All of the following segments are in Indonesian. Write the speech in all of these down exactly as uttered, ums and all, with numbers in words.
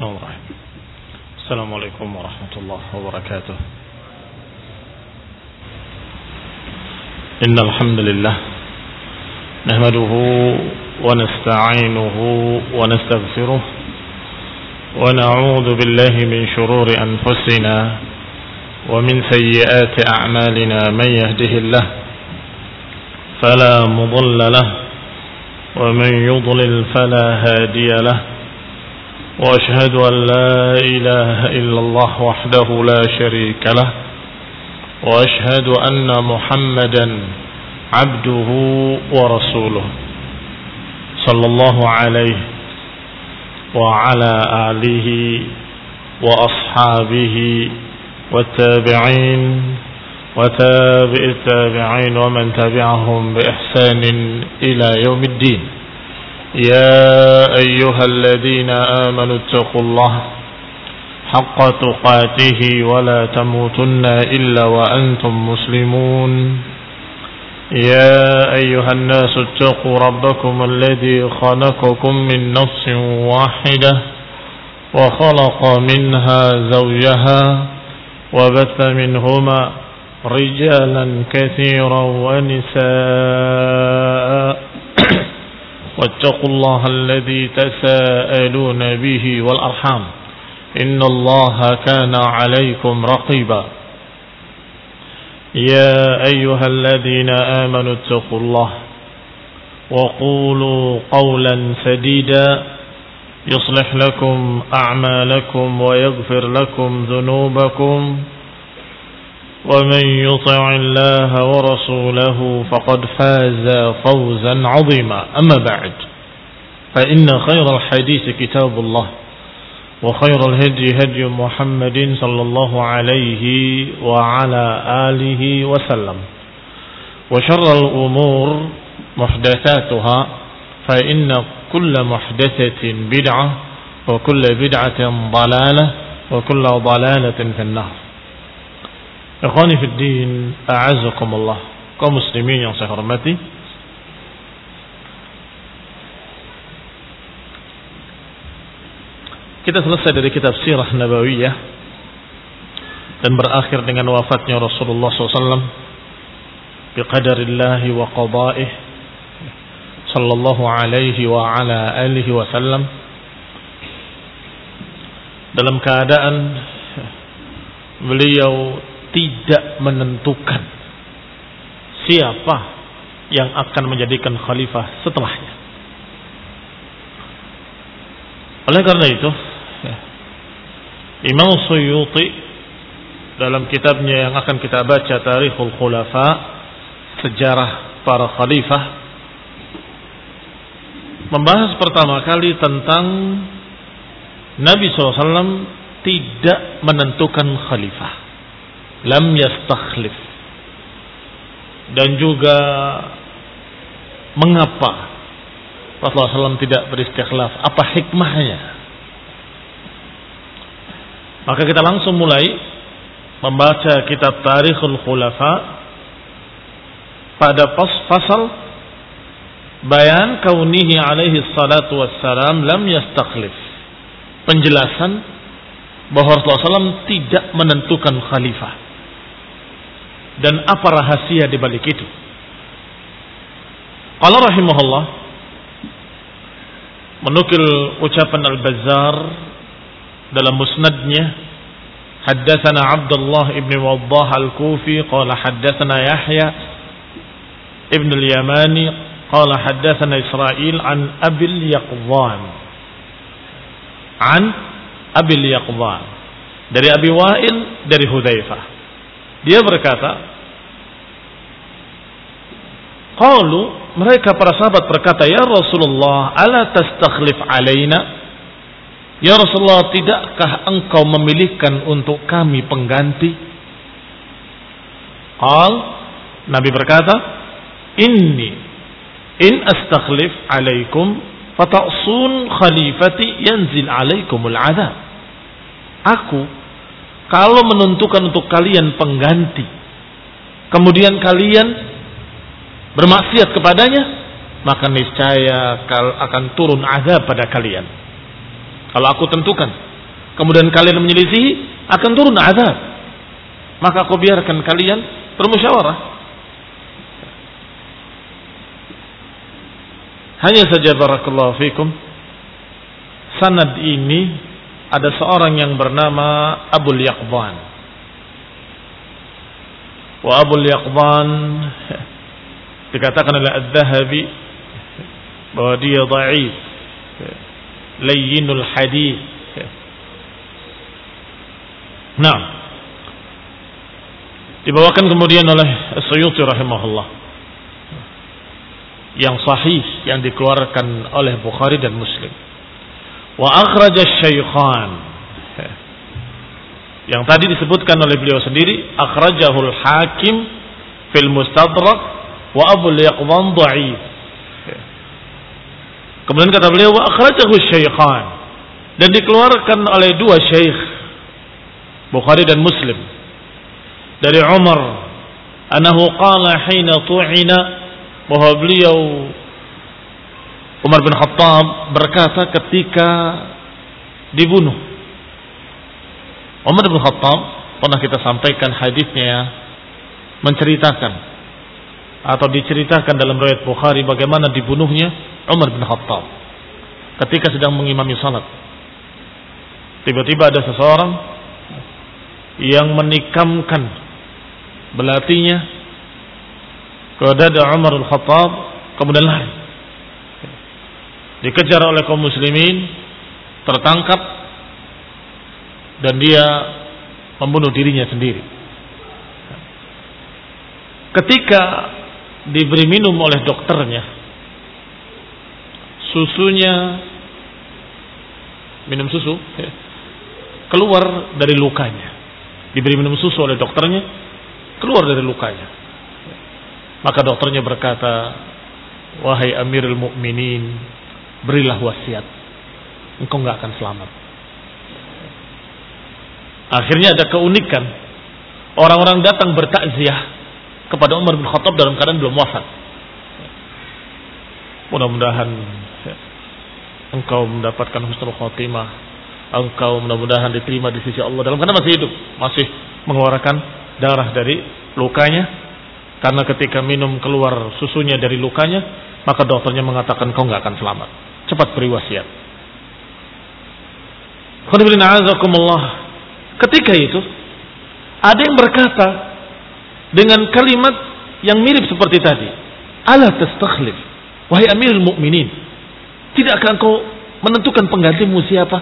Bismillahirrahmanirrahim. Assalamualaikum warahmatullahi wabarakatuh. Innal hamdalillah nahmaduhu wa nasta'inuhu wa nastaghfiruh wa na'udzu billahi min shururi anfusina wa min sayyiati a'malina man yahdihillah fala mudilla lahu wa man yudlil fala hadiya lahu. وأشهد أن لا إله إلا الله وحده لا شريك له وأشهد أن محمدا عبده ورسوله صلى الله عليه وعلى آله وأصحابه والتابعين وتابع التابعين ومن تبعهم بإحسان إلى يوم الدين. يا أيها الذين آمنوا اتقوا الله حق تقاته ولا تموتن إلا وأنتم مسلمون. يا أيها الناس اتقوا ربكم الذي خلقكم من نفس واحدة وخلق منها زوجها وبث منهما رجالا كثيرا ونساء واتقوا الله الذي تساءلون به والأرحام إن الله كان عليكم رقيبا. يا أيها الذين آمنوا اتقوا الله وقولوا قولا سديدا يصلح لكم أعمالكم ويغفر لكم ذنوبكم ومن يطع الله ورسوله فقد فاز فوزا عظيما. أما بعد فإن خير الحديث كتاب الله وخير الهدي هدي محمد صلى الله عليه وعلى آله وسلم وشر الأمور محدثاتها فإن كل محدثة بدعة وكل بدعة ضلالة وكل ضلالة في النار. Ikhwani fid din, a'azzakumullah, kaum muslimin yang saya hormati. Kita selesai dari kitab Sirah Nabawiyah dan berakhir dengan wafatnya Rasulullah sallallahu alaihi wasallam biqadarillahi wa qada'ih sallallahu alaihi wa ala alihi wasallam dalam keadaan beliau tidak menentukan siapa yang akan menjadikan khalifah setelahnya. Oleh karena itu, Imam Suyuti dalam kitabnya yang akan kita baca, Tarikhul Khulafa, sejarah para khalifah, membahas pertama kali tentang Nabi shallallahu alaihi wasallam tidak menentukan khalifah, lam yastakhlif, dan juga mengapa Rasulullah shallallahu alaihi wasallam tidak beristikhlaf, apa hikmahnya. Maka kita langsung mulai membaca kitab Tarikhul Khulafa pada pasal bayan kaunihi alaihi salatu wassalam lam yastakhlif, penjelasan bahwa Rasulullah shallallahu alaihi wasallam tidak menentukan khalifah dan apa rahasia di balik itu. Qala rahimahullah, menukil ucapan Al-Bazzar dalam musnadnya, haddatsana Abdullah ibn Waddah Al-Kufi qala haddatsana Yahya ibn al-Yamani qala haddatsana Israil an Abil Yaqdhan an Abil Yaqdhan dari Abi Wa'il dari Hudzaifah. Dia berkata, qalu, mereka para sahabat berkata, ya Rasulullah, ala tastakhlif alaina? Ya Rasulullah, tidakkah engkau memilihkan untuk kami pengganti? Qal, Nabi berkata, inni in astakhlif alaikum fata'sun khalifati yanzil alaikumul adab. Aku kalau menentukan untuk kalian pengganti, kemudian kalian bermaksiat kepadanya, maka niscaya akan turun azab pada kalian. Kalau aku tentukan kemudian kalian menyelisihi, akan turun azab. Maka aku biarkan kalian bermusyawarah. Hanya saja barakallahu fikum, sanad ini ada seorang yang bernama Abul Yaqban. Wa Abul Yaqban dikatakan oleh Az-Zahabi bahwa dia dhaif, layyinul hadith. Nah, dibawakan kemudian oleh As-Suyuti rahimahullah yang sahih yang dikeluarkan oleh Bukhari dan Muslim. Wa akhraj asy-syaykhan, yang tadi disebutkan oleh beliau sendiri, akhrajahul Hakim fil Mustadrak wa Abul Yaqdhan dhaif. Kemudian kata beliau wa akhrajahu asy-syaykhan, dan dikeluarkan oleh dua syekh Bukhari dan Muslim dari Umar annahu qala hina tu'ina, bahwa beliau Umar bin Khattab berkata ketika dibunuh. Umar bin Khattab pernah kita sampaikan hadisnya, menceritakan atau diceritakan dalam riwayat Bukhari bagaimana dibunuhnya Umar bin Khattab ketika sedang mengimami salat. Tiba-tiba ada seseorang yang menikamkan belatinya ke dada Umar bin Khattab, kemudian lari. Dikejar oleh kaum muslimin, tertangkap, dan dia membunuh dirinya sendiri. Ketika diberi minum oleh dokternya, susunya, minum susu, keluar dari lukanya. Diberi minum susu oleh dokternya, keluar dari lukanya. Maka dokternya berkata, wahai Amirul Mukminin, berilah wasiat, engkau nggak akan selamat. Akhirnya ada keunikan, orang-orang datang bertakziah kepada Umar bin Khattab dalam keadaan belum wafat. Mudah-mudahan engkau mendapatkan husnul khotimah, engkau mudah-mudahan diterima di sisi Allah dalam keadaan masih hidup, masih mengeluarkan darah dari lukanya. Karena ketika minum keluar susunya dari lukanya, maka dokternya mengatakan kau nggak akan selamat. Cepat beri wasiat. Ketika itu ada yang berkata dengan kalimat yang mirip seperti tadi, ala tastakhlif, wahai Amirul Mukminin, tidakkah engkau menentukan penggantimu siapa?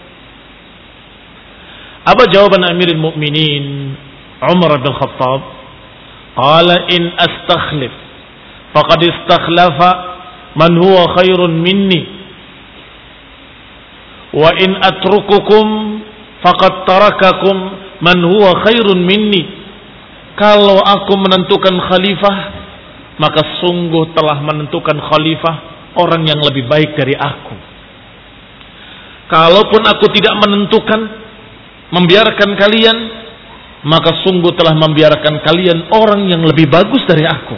Apa jawaban Amirul Mukminin Umar bin Khattab? Qala in astakhlif faqad istakhlafa man huwa khairun minni, wa in atrukukum faqad tarakakum man huwa khairun minni. Kalau aku menentukan khalifah, maka sungguh telah menentukan khalifah orang yang lebih baik dari aku. Kalaupun aku tidak menentukan, membiarkan kalian, maka sungguh telah membiarkan kalian orang yang lebih bagus dari aku.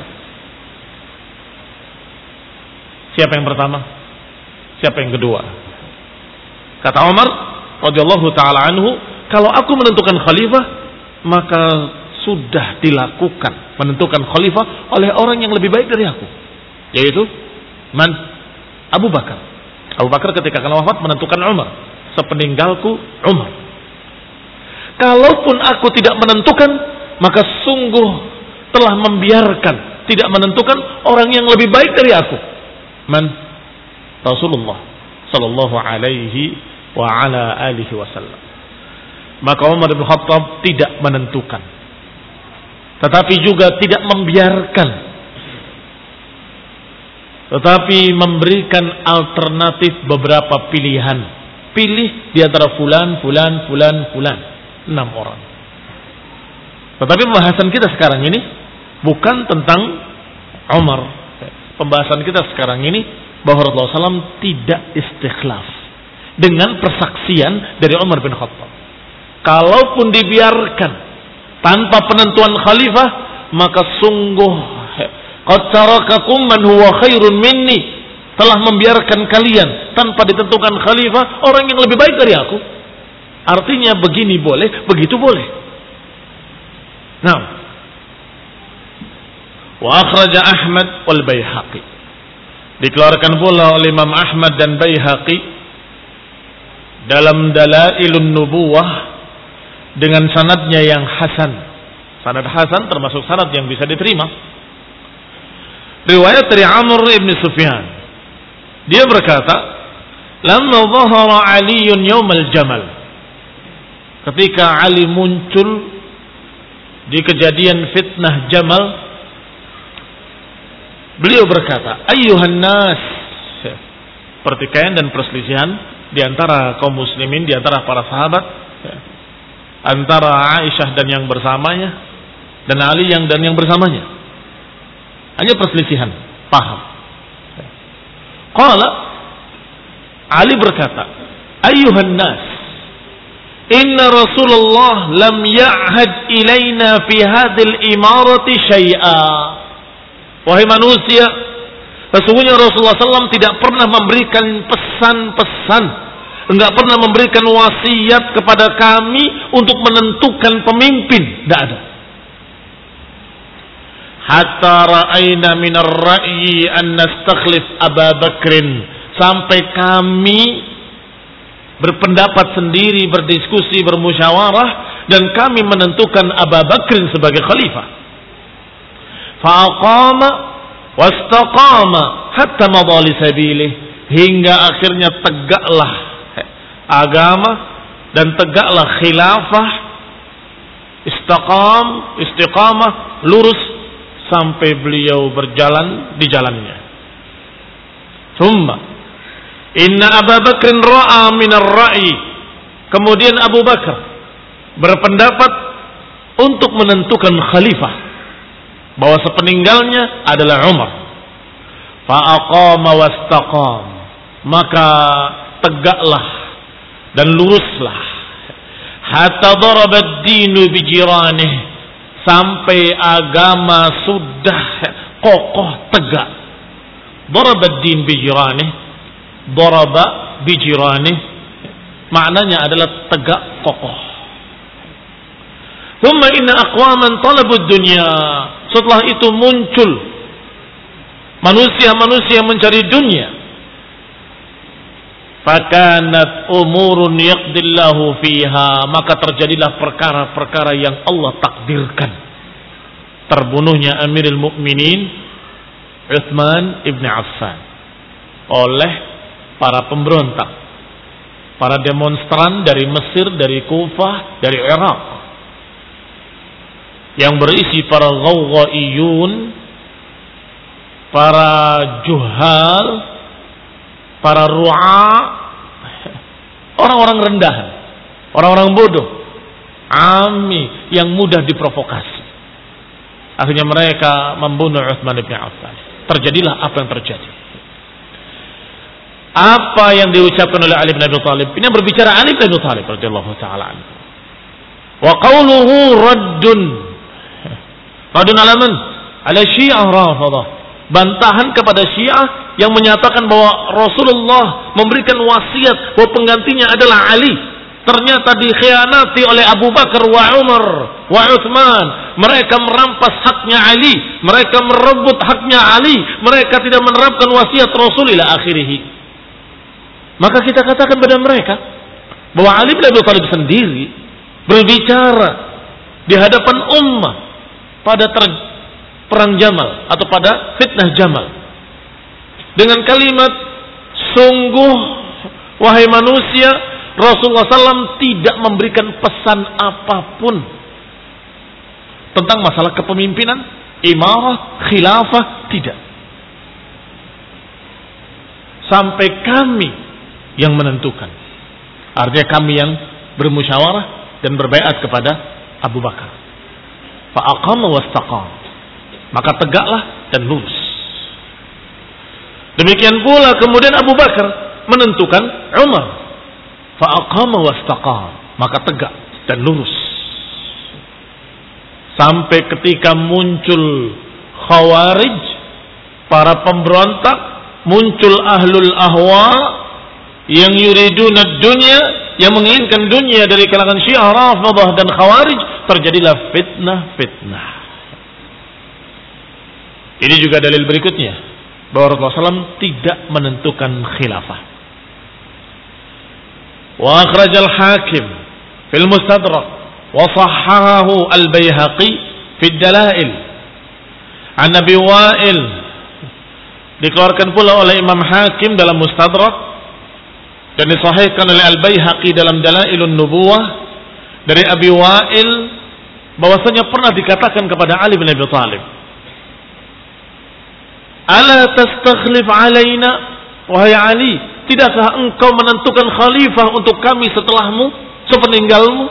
Siapa yang pertama? Siapa yang kedua? Kata Umar radhiyallahu taala anhu, kalau aku menentukan khalifah, maka sudah dilakukan menentukan khalifah oleh orang yang lebih baik dari aku, yaitu man? Abu Bakar. Abu Bakar ketika akan wafat menentukan Umar, sepeninggalku Umar. Kalaupun aku tidak menentukan, maka sungguh telah membiarkan, tidak menentukan orang yang lebih baik dari aku. Man? Rasulullah sallallahu alaihi wa ala alihi wasallam. Maka Umar bin Khattab tidak menentukan, tetapi juga tidak membiarkan, tetapi memberikan alternatif beberapa pilihan. Pilih di antara fulan, fulan, fulan, fulan. Enam orang. Tetapi pembahasan kita sekarang ini bukan tentang Umar. Pembahasan kita sekarang ini bahwa Rasulullah shallallahu alaihi wasallam tidak istikhlaf dengan persaksian dari Umar bin Khattab. Kalaupun dibiarkan tanpa penentuan khalifah, maka sungguh qad tarakakum man huwa khairun minni, telah membiarkan kalian tanpa ditentukan khalifah orang yang lebih baik dari aku. Artinya begini boleh, begitu boleh. Nah, wa akhraja Ahmad wal Baihaqi. Dikeluarkan pula oleh Imam Ahmad dan Baihaqi dalam Dalailun Nubuwah dengan sanadnya yang hasan. Sanad hasan termasuk sanad yang bisa diterima. Riwayat dari Amr ibn Sufyan. Dia berkata, "Lamma dhahara Aliun yaumal Jamal." Ketika Ali muncul di kejadian fitnah Jamal, beliau berkata, "Ayyuhan nas." Pertikaian dan perselisihan di antara kaum muslimin, di antara para sahabat, antara Aisyah dan yang bersamanya, dan Ali yang dan yang bersamanya. Hanya perselisihan, paham. Qala, Ali berkata, "Ayyuhan nas, inna Rasulullah lam ya'had ilaina fi hadhil imarati syai'a." Wahai manusia, sesungguhnya Rasulullah shallallahu alaihi wasallam tidak pernah memberikan pesan-pesan, enggak pernah memberikan wasiat kepada kami untuk menentukan pemimpin, tidak ada. Hatta ra'ayna minar ra'yi an nastakhlif Abu Bakrin, sampai kami berpendapat sendiri, berdiskusi, bermusyawarah, dan kami menentukan Abu Bakrin sebagai khalifah. Fa'aqama wastaqama hatta madha li sabilih, hingga akhirnya tegaklah agama dan tegaklah khilafah, istaqam, istiqamah, lurus sampai beliau berjalan di jalannya. Thumma inna Abu Bakr ra'a min ar-ra'i, kemudian Abu Bakar berpendapat untuk menentukan khalifah, bahwa sepeninggalnya adalah Umar. Fa'aqama wastaqam, maka tegaklah dan luruslah. Hatta daraba ad-dinu bijiranih, sampai agama sudah kokoh tegak. Daraba ad-din bijiranih, daraba bijiranih, maknanya adalah tegak kokoh. Thumma inna aqwaman talabud dunya, setelah itu muncul manusia-manusia mencari dunia. Fakanat umurun yaqdillahu fiha, maka terjadilah perkara-perkara yang Allah takdirkan. Terbunuhnya Amirul Mukminin Utsman ibn Affan oleh para pemberontak, para demonstran dari Mesir, dari Kufah, dari Irak, yang berisi para ghawghaiyun, para juhal, para ru'a, orang-orang rendahan, orang-orang bodoh, ami yang mudah diprovokasi. Akhirnya mereka membunuh Utsman bin Affan. Terjadilah apa yang terjadi. Apa yang diucapkan oleh Ali bin Abi Thalib, ini berbicara Ali bin Abi Thalib radhiyallahu taala anhu. Wa qawluhu raddun, raddun ala man? Ala Syiah Rafidah, bantahan kepada Syiah yang menyatakan bahwa Rasulullah memberikan wasiat bahwa penggantinya adalah Ali. Ternyata dikhianati oleh Abu Bakar wa Umar wa Utsman. Mereka merampas haknya Ali, mereka merebut haknya Ali, mereka tidak menerapkan wasiat Rasul ila akhirih. Maka kita katakan pada mereka bahwa Ali bin Abi Thalib sendiri berbicara di hadapan ummah pada ter perang Jamal atau pada fitnah Jamal dengan kalimat, sungguh wahai manusia, Rasulullah shallallahu alaihi wasallam tidak memberikan pesan apapun tentang masalah kepemimpinan, imarah, khilafah, tidak. Sampai kami yang menentukan. Artinya kami yang bermusyawarah dan berbaiat kepada Abu Bakar. Fa'aqama wastaqam, maka tegaklah dan lurus. Demikian pula kemudian Abu Bakar menentukan Umar. Fa'aqama wastaqam, maka tegak dan lurus. Sampai ketika muncul Khawarij, para pemberontak, muncul ahlul ahwa yang yuriduna dunya, yang menginginkan dunia dari kalangan Syiah, Rafidhah dan Khawarij, terjadilah fitnah-fitnah. Ini juga dalil berikutnya bahwa Rasulullah shallallahu alaihi wasallam tidak menentukan khilafah. Wa akhrajal Hakim fil Mustadrak wa sahhahahu al-Baihaqi fi ad-Dalail an Abi Wa'il, dikeluarkan pula oleh Imam Hakim dalam Mustadrak dan disahihkan oleh Al-Baihaqi dalam Dalailun Nubuwah dari Abi Wa'il bahwasanya pernah dikatakan kepada Ali bin Abi Thalib, "Ala tastakhlif alaina, wahai Ali, tidakkah engkau menentukan khalifah untuk kami setelahmu, sepeninggalmu?"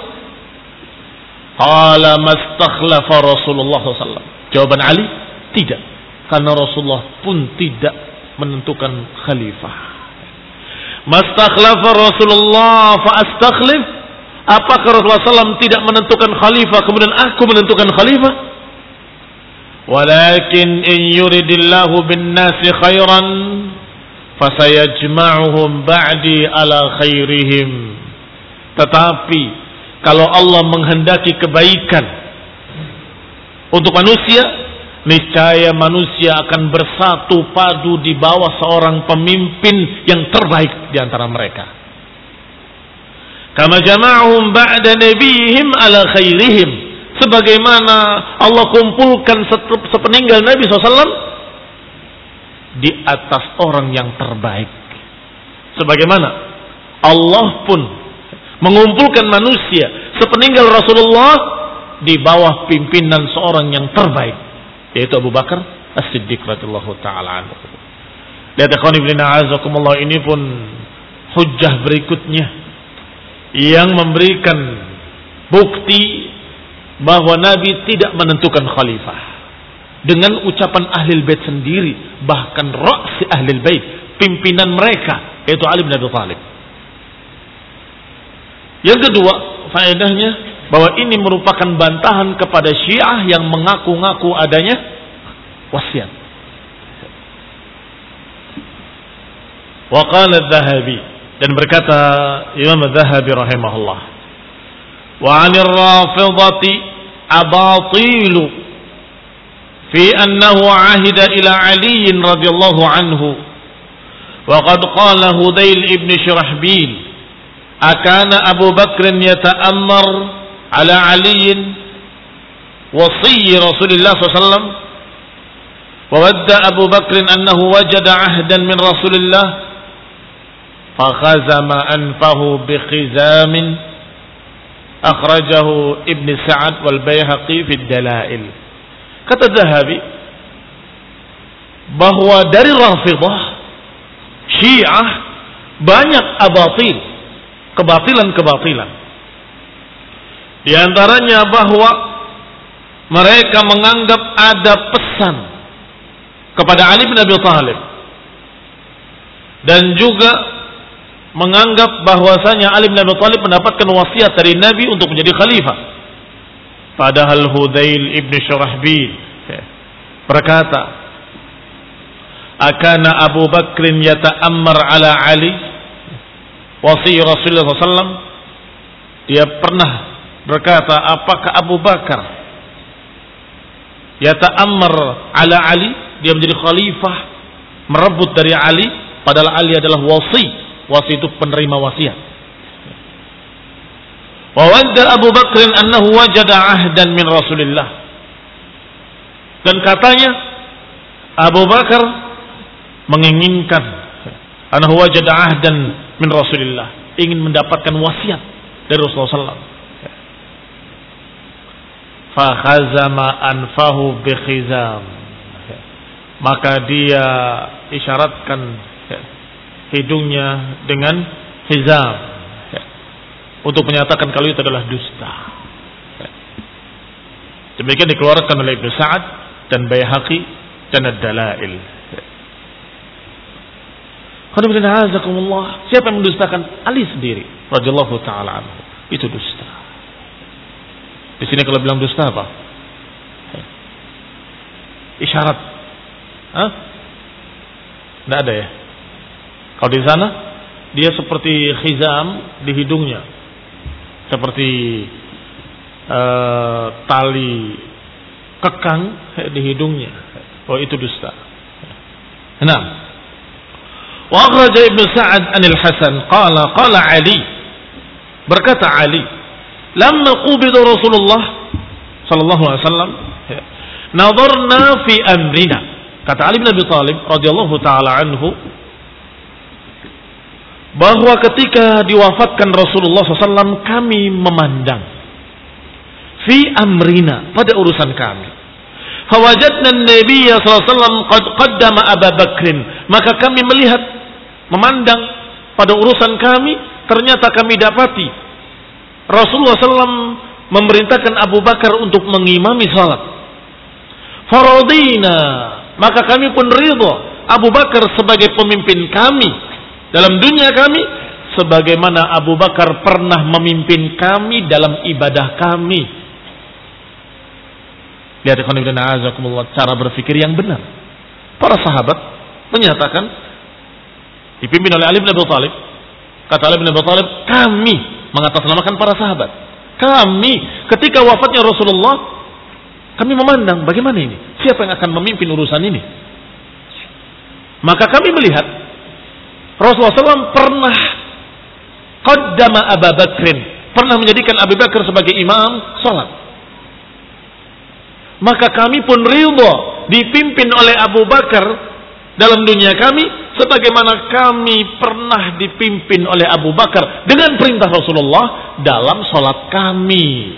Qala mastakhlafa Rasulullah sallallahu alaihi wasallam. Jawaban Ali, tidak, karena Rasulullah pun tidak menentukan khalifah. Mastakhlafa Rasulullah fa astakhlif. Apakah Rasulullah sallallahu alaihi wasallam tidak menentukan khalifah kemudian aku menentukan khalifah? Walakin in yuridillahu bin nasi khairan fasayajma'uhum ba'di ala khairihim. Tetapi kalau Allah menghendaki kebaikan untuk manusia, niscaya manusia akan bersatu padu di bawah seorang pemimpin yang terbaik di antara mereka. Kama jama'uhum ba'da nabiyihim ala khairihim. Sebagaimana Allah kumpulkan sepeninggal Nabi shallallahu alaihi wasallam di atas orang yang terbaik. Sebagaimana Allah pun mengumpulkan manusia sepeninggal Rasulullah di bawah pimpinan seorang yang terbaik, yaitu Abu Bakar As-Siddiq radhiyallahu ta'ala anhu. Lihat ikhwan fillah a'azakumullah, ini pun hujjah berikutnya yang memberikan bukti bahwa Nabi tidak menentukan khalifah dengan ucapan Ahlul Bait sendiri, bahkan raksi Ahlul Bait, pimpinan mereka yaitu Ali bin Abi Thalib. Yang kedua, faedahnya bahwa ini merupakan bantahan kepada Syiah yang mengaku-ngaku adanya wasiat. Wa qala adh-Dhahabi, dan berkata Imam adh-Dhahabi rahimahullah, wa 'anil rafidhati abatilu fi annahu 'ahida ila Ali radhiyallahu anhu wa qad qala Hudayl ibn Shurahbil akana Abu Bakr yata'ammar ala Ali wasi Rasulullah sallallahu alaihi wasallam wa wadda Abu Bakr annahu wajada 'ahdan min Rasulillah fa khazama anfahu bi khizamin akhrajahu Ibn Sa'ad wal Baihaqi fi Dalail. Kata Dhahabi bahwa dari Rafidhah, Syiah, banyak abatil, kebatilan-kebatilan. Di antaranya bahwa mereka menganggap ada pesan kepada Ali bin Abi Thalib, dan juga menganggap bahwasanya Ali bin Abi Thalib mendapatkan wasiat dari Nabi untuk menjadi khalifah. Padahal Hudayl ibn Shurahbil berkata, akana Abu Bakr yata'ammar ala Ali wasi Rasulullah sallallahu alaihi wasallam. Dia pernah berkata, apakah Abu Bakar yata'ammar ala Ali, dia menjadi khalifah, merebut dari Ali, padahal Ali adalah wasi. Wasi itu penerima wasiat. Wa wadda Abu Bakr annahu wajada ahdan min Rasulillah. Dan katanya Abu Bakar menginginkan annahu wajada ahdan min Rasulillah, ingin mendapatkan wasiat dari Rasulullah sallallahu alaihi wasallam. Fa khazama anfahu bi khizam. Maka dia isyaratkan hidungnya dengan hizam untuk menyatakan kalau itu adalah dusta. Demikian dikeluarkan oleh Ibn Sa'ad dan Baihaqi dan Ad-Dalail. Siapa yang mendustakan? Ali sendiri radhiyallahu ta'ala anhu. Itu dusta. Di sini kalau bilang dusta apa? Isyarat. Hah? Tidak ada ya? Kalau di sana dia seperti khizam di hidungnya, seperti uh, tali kekang di hidungnya. Oh, itu dusta. Nah, wa akhraja Ibnu Sa'ad anil Hasan qala qala Ali, berkata Ali, lamma qubida Rasulullah sallallahu alaihi wasallam nadarna fi amrina, kata Ali bin Abi Thalib radhiyallahu taala anhu, bahwa ketika diwafatkan Rasulullah sallallahu alaihi wasallam kami memandang fi amrina, pada urusan kami. Fawajadna an-nabiy sallallahu alaihi wasallam qad qaddama Abu Bakrin, maka kami melihat, memandang pada urusan kami, ternyata kami dapati Rasulullah sallallahu alaihi wasallam memerintahkan Abu Bakar untuk mengimami salat. Faradina, maka kami pun ridha Abu Bakar sebagai pemimpin kami dalam dunia kami, sebagaimana Abu Bakar pernah memimpin kami dalam ibadah kami. Lihat cara berpikir yang benar. Para sahabat menyatakan, dipimpin oleh Ali bin Abi Thalib, kata Ali bin Abi Thalib, kami mengatasnamakan para sahabat. Kami ketika wafatnya Rasulullah, kami memandang bagaimana ini, siapa yang akan memimpin urusan ini. Maka kami melihat Rasulullah shallallahu alaihi wasallam pernah qaddama Abu Bakrin, pernah menjadikan Abu Bakar sebagai imam salat. Maka kami pun ridha dipimpin oleh Abu Bakar dalam dunia kami, sebagaimana kami pernah dipimpin oleh Abu Bakar dengan perintah Rasulullah dalam salat kami.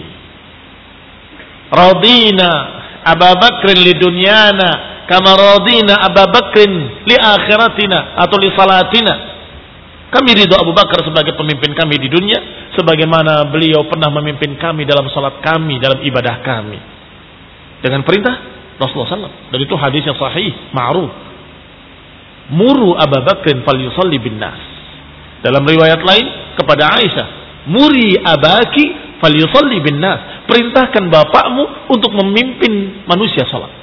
Radina Abu Bakrin li dunyana kama radina Abu Bakrin li akhiratina atau li salatina. Kami ridho Abu Bakar sebagai pemimpin kami di dunia, sebagaimana beliau pernah memimpin kami dalam salat kami, dalam ibadah kami, dengan perintah Rasulullah sallallahu alaihi wasallam. Dan itu hadis yang sahih, ma'ruf. Muru Abu Bakrin falyusalli bin nas. Dalam riwayat lain kepada Aisyah, muri abaki falyusalli bin nas. Perintahkan bapakmu untuk memimpin manusia salat.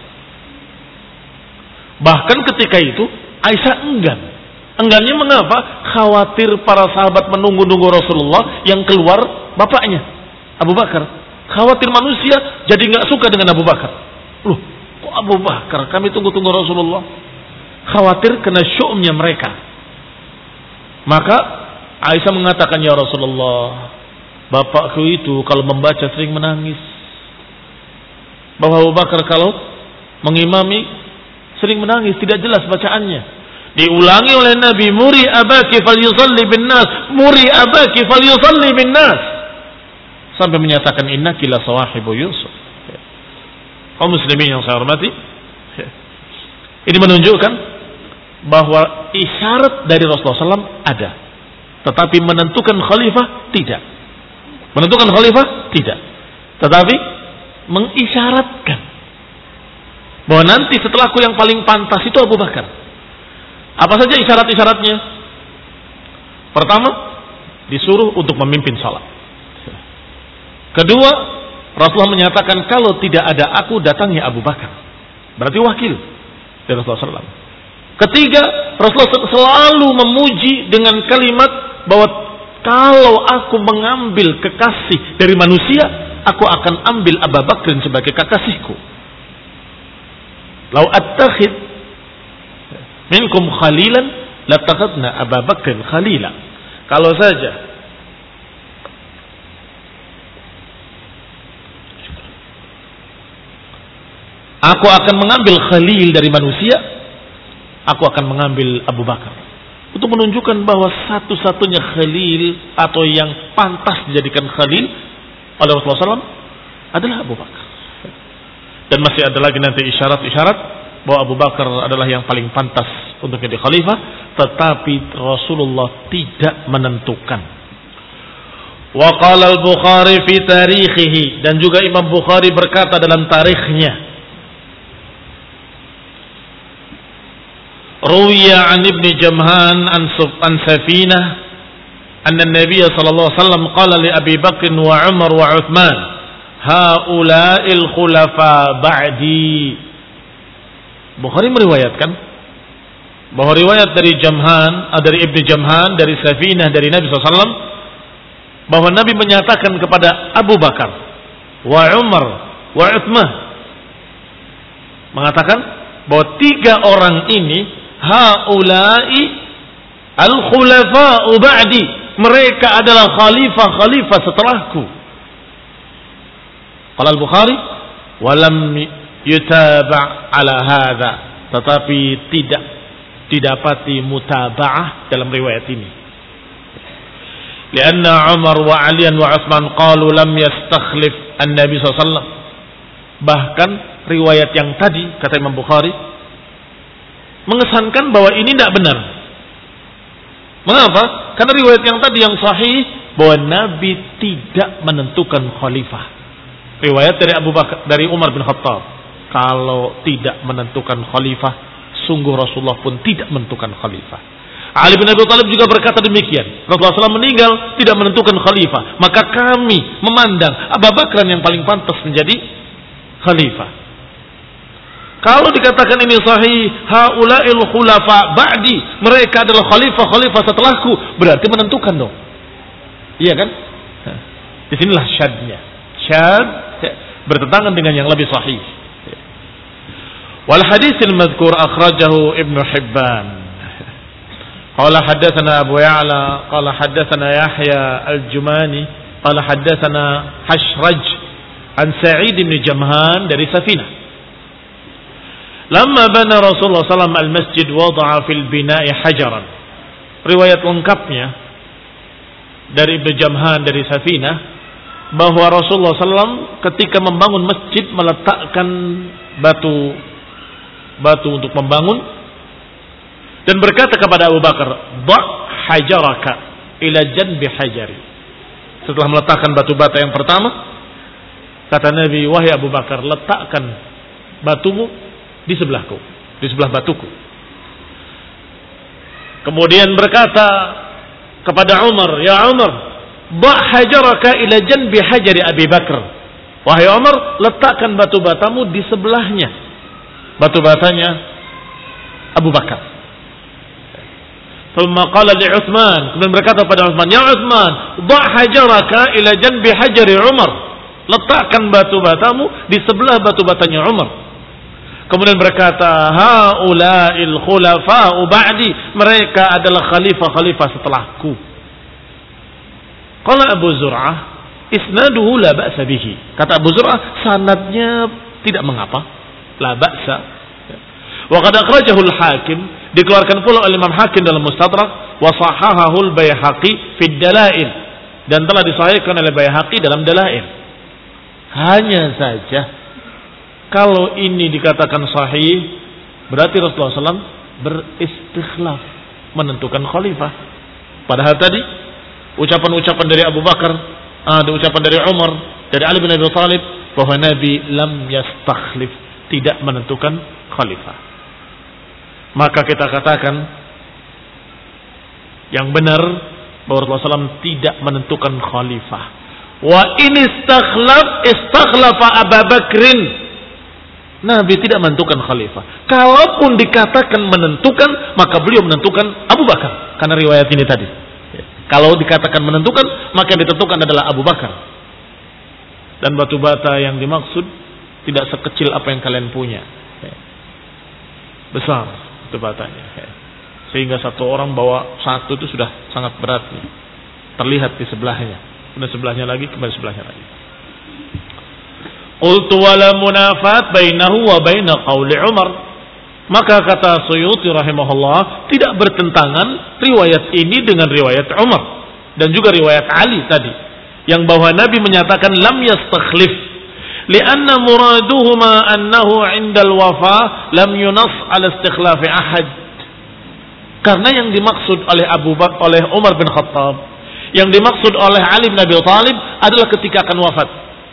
Bahkan ketika itu Aisyah enggan. Enggannya mengapa? Khawatir para sahabat menunggu-nunggu Rasulullah yang keluar bapaknya, Abu Bakar. Khawatir manusia jadi nggak suka dengan Abu Bakar. Loh, kok Abu Bakar? Kami tunggu-tunggu Rasulullah. Khawatir kena syu'umnya mereka. Maka Aisyah mengatakan, ya Rasulullah, bapakku itu kalau membaca sering menangis. Bahwa Abu Bakar kalau mengimami sering menangis, tidak jelas bacaannya. Diulangi oleh Nabi, muri abaki falyusalli bin nas, muri abaki falyusalli bin nas, sampai menyatakan innaki la sawahibu Yusuf. Kaum muslimin yang saya hormati, ini menunjukkan bahwa isyarat dari Rasulullah sallallahu alaihi wasallam ada, tetapi menentukan khalifah tidak. Menentukan khalifah tidak, tetapi mengisyaratkan bahwa nanti setelahku yang paling pantas itu Abu Bakar. Apa saja isyarat-isyaratnya? Pertama, disuruh untuk memimpin salat. Kedua, Rasulullah menyatakan kalau tidak ada aku, datangnya Abu Bakar. Berarti wakil dari Rasulullah sallallahu alaihi wasallam. Ketiga, Rasulullah selalu memuji dengan kalimat bahwa kalau aku mengambil kekasih dari manusia, aku akan ambil Abu Bakar sebagai kekasihku. Lau attakhid minkum khalilan latakhadna Abu Bakar khalila. Kalau saja aku akan mengambil khalil dari manusia, aku akan mengambil Abu Bakar. Untuk menunjukkan bahwa satu-satunya khalil atau yang pantas dijadikan khalil oleh Rasulullah sallallahu alaihi wasallam adalah Abu Bakar. Dan masih ada lagi nanti isyarat-isyarat bahwa Abu Bakar adalah yang paling pantas untuk jadi khalifah, tetapi Rasulullah tidak menentukan. Wa qala al-Bukhari fi tarikhihi, dan juga Imam Bukhari berkata dalam tarikhnya, ruwiya an Ibn Jamhan an Suf an Safinah anna an-nabiy sallallahu alaihi wasallam qala li Abi Bakr wa Umar wa Uthman haula'il khulafa ba'di. Bukhari meriwayatkan bahwa riwayat dari Jamhan, dari Ibnu Jamhan, dari Safinah, dari Nabi shallallahu alaihi wasallam, bahwa Nabi menyatakan kepada Abu Bakar, wa Umar, wa Utsman, mengatakan bahwa tiga orang ini haula'i al-khulafa'u ba'di, mereka adalah khalifah-khalifah setelahku. Qala Al-Bukhari walam yutaba' ala hadza, tetapi tidak didapati mutaba'ah dalam riwayat ini. Lianna Umar wa Ali wa Utsman qalu lam yastakhlif an-nabi sallallahu alaihi wasallam. Bahkan riwayat yang tadi kata Imam Bukhari mengesankan bahwa ini tidak benar. Mengapa? Karena riwayat yang tadi yang sahih bahwa Nabi tidak menentukan khalifah. Riwayat dari Abu Bakar, dari Umar bin Khattab, kalau tidak menentukan khalifah, sungguh Rasulullah pun tidak menentukan khalifah. Ali bin Abi Thalib juga berkata demikian. Rasulullah shallallahu alaihi wasallam meninggal tidak menentukan khalifah, maka kami memandang Abu Bakar yang paling pantas menjadi khalifah. Kalau dikatakan ini sahih, haula'il khulafa ba'di, mereka adalah khalifah-khalifah setelahku, berarti menentukan dong. Iya kan? Di sinilah syadnya. Syad bertentangan dengan yang lebih sahih. Wal haditsil mazkur akhrajahu Ibnu Hibban. Qala haddatsana Abu Ya'la, qala haddatsana Yahya al-Jumani, qala haddatsana Hashraj an Sa'id bin Jamhan dari Safinah. Lama bana Rasulullah sallallahu alaihi wasallam al-masjid wada'a fil bina'i hajaran. Riwayat lengkapnya dari Ibnu Jamhan dari Safinah bahwa Rasulullah sallallahu alaihi wasallam ketika membangun masjid meletakkan batu batu untuk membangun dan berkata kepada Abu Bakar, "Dha' hajaraka ila janbi hajari." Setelah meletakkan batu bata yang pertama, kata Nabi, "Wahai Abu Bakar, letakkan batumu di sebelahku, di sebelah batuku." Kemudian berkata kepada Umar, "Ya Umar, dha' hajaraka ila janbi hajari Abi Bakar." Wahai Umar, letakkan batu batamu di sebelahnya batu batanya Abu Bakar. Thumma qala li Utsman, kemudian berkata pada Utsman, "Ya Utsman, dha' hajaraka ila janbi hajari Umar." Letakkan batu batamu di sebelah batu batanya Umar. Kemudian berkata, haula'il khulafa'u ba'di, mereka adalah khalifah-khalifah setelahku. Qala Abu Zur'ah, isnaduhu la ba'sa bihi. Kata Abu Zur'ah, sanadnya tidak mengapa, la ba'sa. Wa qad akhrajahu al-Hakim, dikeluarkan pula oleh Imam Hakim dalam Mustadrak, wa sahahahu al-Baihaqi fi ad-Dalail, dan telah disahihkan oleh Baihaqi dalam Dalail. Hanya saja kalau ini dikatakan sahih, berarti Rasulullah shallallahu alaihi wasallam beristikhlaf menentukan khalifah. Padahal tadi ucapan-ucapan dari Abu Bakar, ada ucapan dari Umar, dari Ali bin Abi Thalib bahwa Nabi lam yastakhlif, tidak menentukan khalifah. Maka kita katakan yang benar bahwa Rasulullah shallallahu alaihi wasallam tidak menentukan khalifah. Wa in istakhlaf istakhlafa Abu Bakrin. Nabi tidak menentukan khalifah. Kalaupun dikatakan menentukan, maka beliau menentukan Abu Bakar. Karena riwayat ini tadi. Kalau dikatakan menentukan, maka yang ditentukan adalah Abu Bakar. Dan batu bata yang dimaksud tidak sekecil apa yang kalian punya. Besar batu batanya. Sehingga satu orang bawa satu itu sudah sangat berat. Terlihat di sebelahnya. Kemudian sebelahnya lagi, kembali sebelahnya lagi. Qultu wala munafat bainahu wa baina qauli Umar. Maka kata Suyuti rahimahullah, tidak bertentangan riwayat ini dengan riwayat Umar dan juga riwayat Ali tadi yang bahwa Nabi menyatakan lam yastakhlif lianna muraduhuma annahu 'inda al-wafa lam yunas 'ala istikhlafi ahad. Karena yang dimaksud oleh Abu Bakar, oleh Umar bin Khattab, yang dimaksud oleh Ali bin Abi Thalib adalah ketika akan wafat.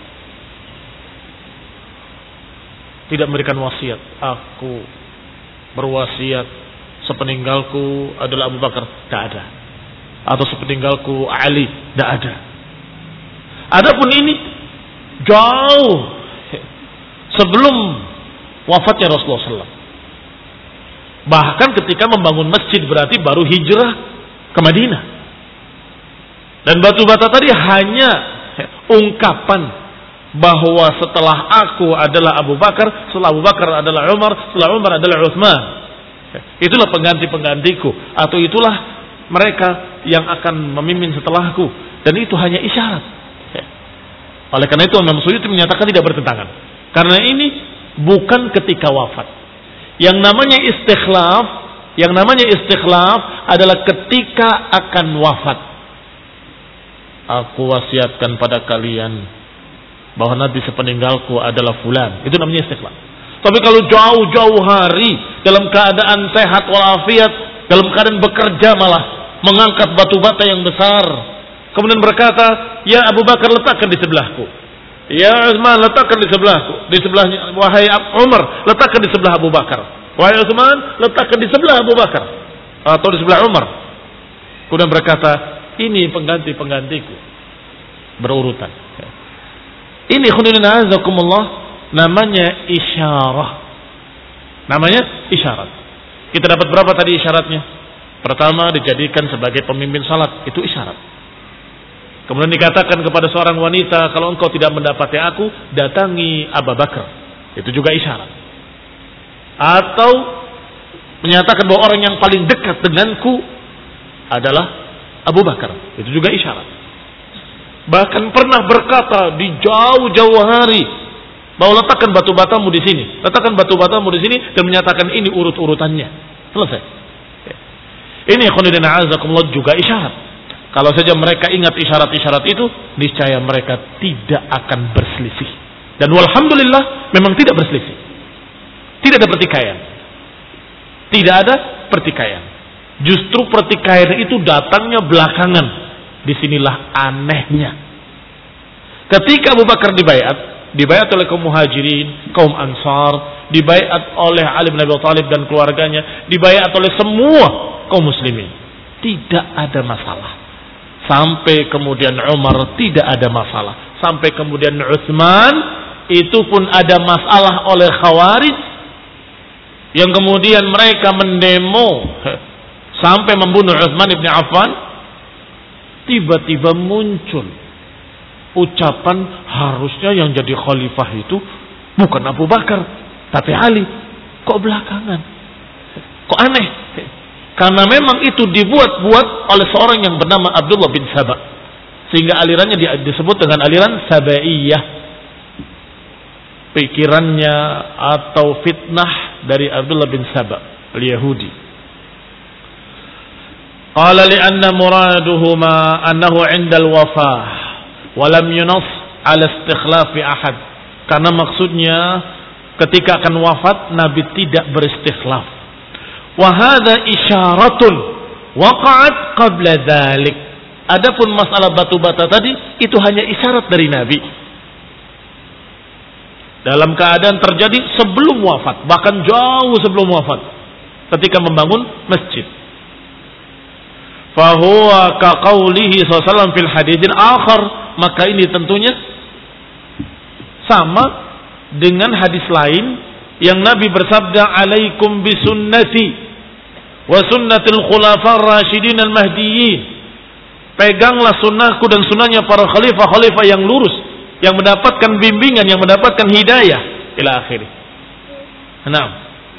Tidak memberikan wasiat. Aku berwasiat sepeninggalku adalah Abu Bakar. Tidak ada. Atau sepeninggalku Ali. Tidak ada. Adapun ini jauh sebelum wafatnya Rasulullah shallallahu alaihi wasallam. Bahkan ketika membangun masjid berarti baru hijrah ke Madinah. Dan batu bata tadi hanya ungkapan bahwa setelah aku adalah Abu Bakar, setelah Abu Bakar adalah Umar, setelah Umar adalah Utsman. Itulah pengganti-penggantiku, atau itulah mereka yang akan memimpin setelahku. Dan itu hanya isyarat. Oleh karena itu Imam Suyuti menyatakan tidak bertentangan. Karena ini bukan ketika wafat. Yang namanya istikhlaf, yang namanya istikhlaf adalah ketika akan wafat. Aku wasiatkan pada kalian bahwa nanti sepeninggalku adalah fulan. Itu namanya istikhlaf. Tapi kalau jauh-jauh hari dalam keadaan sehat walafiat, dalam keadaan bekerja malah mengangkat batu bata yang besar, kemudian berkata, ya Abu Bakar letakkan di sebelahku, ya Utsman letakkan di sebelahku, di sebelahnya wahai Umar letakkan di sebelah Abu Bakar, wahai Utsman letakkan di sebelah Abu Bakar atau di sebelah Umar. Kemudian berkata, ini pengganti-penggantiku berurutan. Ini khunina azakumullah namanya isyarah. Namanya isyarat. Kita dapat berapa tadi isyaratnya? Pertama, dijadikan sebagai pemimpin salat, itu isyarat. Kemudian dikatakan kepada seorang wanita, kalau engkau tidak mendapati aku, datangi Abu Bakar. Itu juga isyarat. Atau menyatakan bahwa orang yang paling dekat denganku adalah Abu Bakar. Itu juga isyarat. Bahkan pernah berkata di jauh-jauh hari bahwa letakkan batu batamu di sini, letakkan batu batamu di sini, dan menyatakan ini urut-urutannya. Selesai. Ini khonidina azakumullah juga isyarat. Kalau saja mereka ingat isyarat-isyarat itu, niscaya mereka tidak akan berselisih. Dan walhamdulillah memang tidak berselisih. Tidak ada pertikaian. Tidak ada pertikaian. Justru pertikaian itu datangnya belakangan. Disinilah anehnya. Ketika Abu Bakar dibaiat, dibaiat oleh kaum muhajirin, kaum ansar, dibaiat oleh Ali bin Abi Thalib dan keluarganya, dibaiat oleh semua kaum muslimin. Tidak ada masalah. Sampai kemudian Umar tidak ada masalah. Sampai kemudian Utsman itu pun ada masalah oleh Khawarij yang kemudian mereka mendemo sampai membunuh Utsman ibn Affan. Tiba-tiba muncul ucapan harusnya yang jadi khalifah itu bukan Abu Bakar tapi Ali. Kok belakangan? Kok aneh? Karena memang itu dibuat-buat oleh seorang yang bernama Abdullah bin Saba, sehingga alirannya disebut dengan aliran Sabaiyah. Pikirannya atau fitnah dari Abdullah bin Saba al-Yahudi. Qala li'anna muraduhuma annahu 'inda al-wafah wa lam yunass 'ala istikhlafi ahad. Karena maksudnya ketika akan wafat Nabi tidak beristikhlaf. Wa hadza isyaratun waqa'at qabla dzalik. Adapun masalah batu bata tadi itu hanya isyarat dari Nabi. Dalam keadaan terjadi sebelum wafat, bahkan jauh sebelum wafat, ketika membangun masjid. Fahuwa kaqaulihi sallallahu alaihi wasallam fil haditsin akhar, maka ini tentunya sama dengan hadis lain yang Nabi bersabda, alaikum bisunnati wa sunnatil khulafar rasyidin al mahdiyyin. Peganglah sunnahku dan sunnahnya para khalifah-khalifah yang lurus, yang mendapatkan bimbingan, yang mendapatkan hidayah ila akhirih. Naam.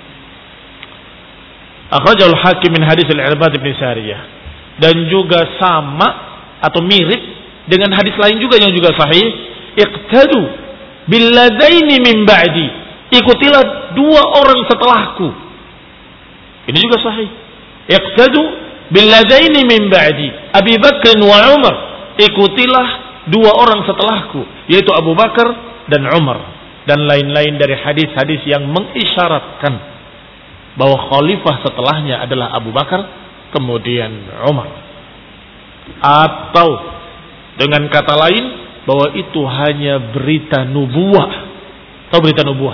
Akhrajal Hakim min hadis al-Irbad bin Sariyah. Dan juga sama atau mirip dengan hadis lain juga yang juga sahih, iqtadu billadaini min ba'di, ikutilah dua orang setelahku. Ini juga sahih. Iqtadu billadaini min ba'di, Abi Bakr wa Umar, ikutilah dua orang setelahku, yaitu Abu Bakar dan Umar, dan lain-lain dari hadis-hadis yang mengisyaratkan bahwa khalifah setelahnya adalah Abu Bakar kemudian Umar. Atau dengan kata lain bahwa itu hanya berita nubuah. Atau berita nubuah,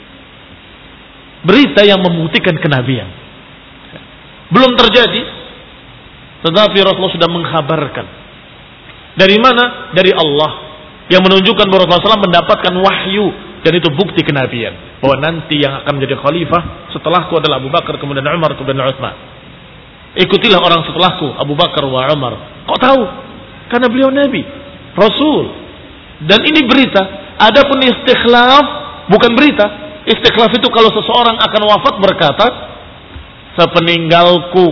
berita yang membuktikan kenabian. Belum terjadi, tetapi Rasulullah sudah mengkhabarkan. Dari mana? Dari Allah, yang menunjukkan bahwa Rasulullah mendapatkan wahyu, dan itu bukti kenabian. bahwa nanti yang akan menjadi khalifah setelahku adalah Abu Bakar, kemudian Umar, kemudian Utsman. Ikutilah orang setelahku, Abu Bakar wa Umar. Kok tahu? Karena beliau Nabi, Rasul. Dan ini berita. Adapun istikhlaf bukan berita. Istikhlaf itu kalau seseorang akan wafat berkata, sepeninggalku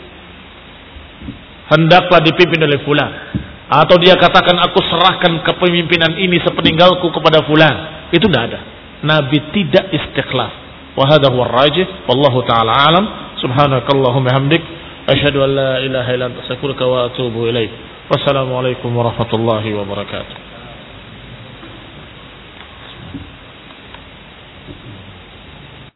hendaklah dipimpin oleh fulan. Atau dia katakan aku serahkan kepemimpinan ini sepeninggalku kepada fulan. Itu tidak ada. Nabi tidak istikhlaf. Wa hadha huwa ar-rajih wallahu taala alam. Subhanakallahumma hamdik asyhadu an la ilaha illa anta astaghfiruka wa atubu ilaik. Wassalamualaikum warahmatullahi wabarakatuh.